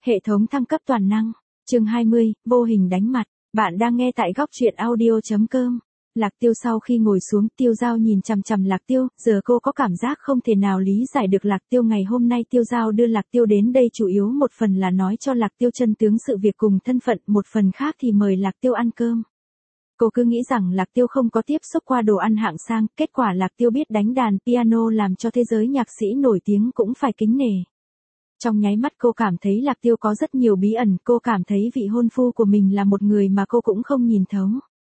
Hệ thống thăng cấp toàn năng. Chương 20, vô hình đánh mặt. Bạn đang nghe tại góc truyện audio.com. Lạc Tiêu sau khi ngồi xuống, Tiêu Giao nhìn chằm chằm Lạc Tiêu, giờ cô có cảm giác không thể nào lý giải được Lạc Tiêu ngày hôm nay. Tiêu Giao đưa Lạc Tiêu đến đây chủ yếu một phần là nói cho Lạc Tiêu chân tướng sự việc cùng thân phận, một phần khác thì mời Lạc Tiêu ăn cơm. Cô cứ nghĩ rằng Lạc Tiêu không có tiếp xúc qua đồ ăn hạng sang, kết quả Lạc Tiêu biết đánh đàn piano làm cho thế giới nhạc sĩ nổi tiếng cũng phải kính nể. Trong nháy mắt cô cảm thấy Lạc Tiêu có rất nhiều bí ẩn, cô cảm thấy vị hôn phu của mình là một người mà cô cũng không nhìn thấu.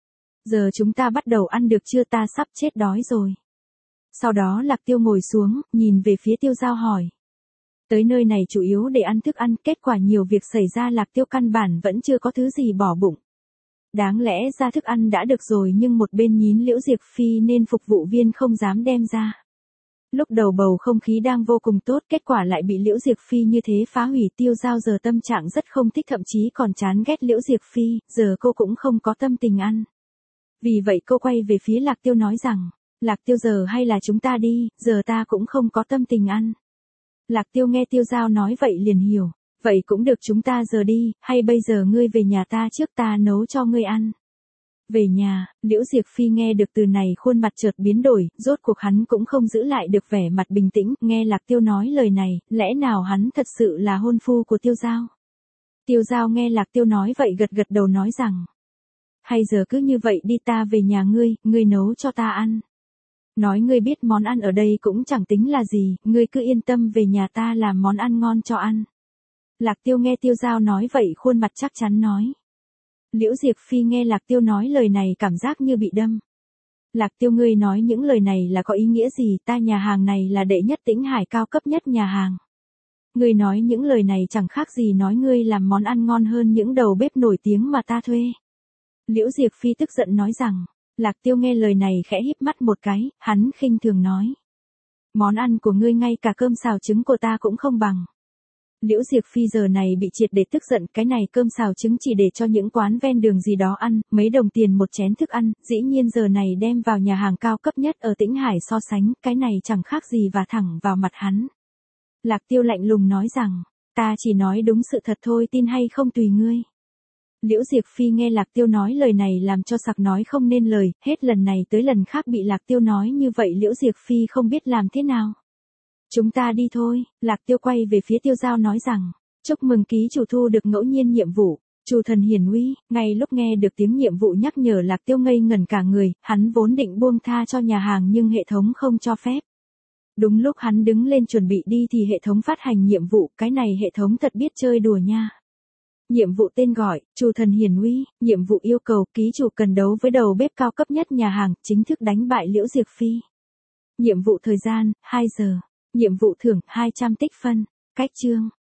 Giờ chúng ta bắt đầu ăn được chưa, ta sắp chết đói rồi. Sau đó Lạc Tiêu ngồi xuống, nhìn về phía Tiêu Giao hỏi. Tới nơi này chủ yếu để ăn thức ăn, kết quả nhiều việc xảy ra, Lạc Tiêu căn bản vẫn chưa có thứ gì bỏ bụng. Đáng lẽ ra thức ăn đã được rồi nhưng một bên nhín Liễu Diệp Phi nên phục vụ viên không dám đem ra. Lúc đầu bầu không khí đang vô cùng tốt, kết quả lại bị Liễu Diệp Phi như thế phá hủy. Tiêu Giao giờ tâm trạng rất không thích, thậm chí còn chán ghét Liễu Diệp Phi, giờ cô cũng không có tâm tình ăn. Vì vậy cô quay về phía Lạc Tiêu nói rằng, Lạc Tiêu giờ hay là chúng ta đi, giờ ta cũng không có tâm tình ăn. Lạc Tiêu nghe Tiêu Giao nói vậy liền hiểu, vậy cũng được, chúng ta giờ đi, hay bây giờ ngươi về nhà ta trước, ta nấu cho ngươi ăn. Về nhà, Liễu Diệp Phi nghe được từ này khuôn mặt chợt biến đổi, rốt cuộc hắn cũng không giữ lại được vẻ mặt bình tĩnh, nghe Lạc Tiêu nói lời này, lẽ nào hắn thật sự là hôn phu của Tiêu Giao? Tiêu Giao nghe Lạc Tiêu nói vậy gật gật đầu nói rằng, hay giờ cứ như vậy đi, ta về nhà ngươi nấu cho ta ăn. Nói ngươi biết món ăn ở đây cũng chẳng tính là gì, ngươi cứ yên tâm về nhà ta làm món ăn ngon cho ăn. Lạc Tiêu nghe Tiêu Giao nói vậy khuôn mặt chắc chắn nói. Liễu Diệp Phi nghe Lạc Tiêu nói lời này cảm giác như bị đâm. Lạc Tiêu, ngươi nói những lời này là có ý nghĩa gì? Ta nhà hàng này là đệ nhất Tĩnh Hải, cao cấp nhất nhà hàng. Ngươi nói những lời này chẳng khác gì nói ngươi làm món ăn ngon hơn những đầu bếp nổi tiếng mà ta thuê. Liễu Diệp Phi tức giận nói rằng. Lạc Tiêu nghe lời này khẽ híp mắt một cái, hắn khinh thường nói. Món ăn của ngươi ngay cả cơm xào trứng của ta cũng không bằng. Liễu Diệp Phi giờ này bị triệt để tức giận, cái này cơm xào trứng chỉ để cho những quán ven đường gì đó ăn, mấy đồng tiền một chén thức ăn, dĩ nhiên giờ này đem vào nhà hàng cao cấp nhất ở Tĩnh Hải so sánh, cái này chẳng khác gì và thẳng vào mặt hắn. Lạc Tiêu lạnh lùng nói rằng, ta chỉ nói đúng sự thật thôi, tin hay không tùy ngươi. Liễu Diệp Phi nghe Lạc Tiêu nói lời này làm cho sặc nói không nên lời, hết lần này tới lần khác bị Lạc Tiêu nói như vậy Liễu Diệp Phi không biết làm thế nào. Chúng ta đi thôi, Lạc Tiêu quay về phía Tiêu Giao nói rằng, chúc mừng ký chủ thu được ngẫu nhiên nhiệm vụ, Chủ Thần Hiển Uy. Ngay lúc nghe được tiếng nhiệm vụ nhắc nhở Lạc Tiêu ngây ngẩn cả người, hắn vốn định buông tha cho nhà hàng nhưng hệ thống không cho phép. Đúng lúc hắn đứng lên chuẩn bị đi thì hệ thống phát hành nhiệm vụ, cái này hệ thống thật biết chơi đùa nha. Nhiệm vụ tên gọi, Chủ Thần Hiển Uy, nhiệm vụ yêu cầu ký chủ cần đấu với đầu bếp cao cấp nhất nhà hàng, chính thức đánh bại Liễu Diệp Phi. Nhiệm vụ thời gian, 2 giờ. Nhiệm vụ thưởng, 200 tích phân. Cách chương.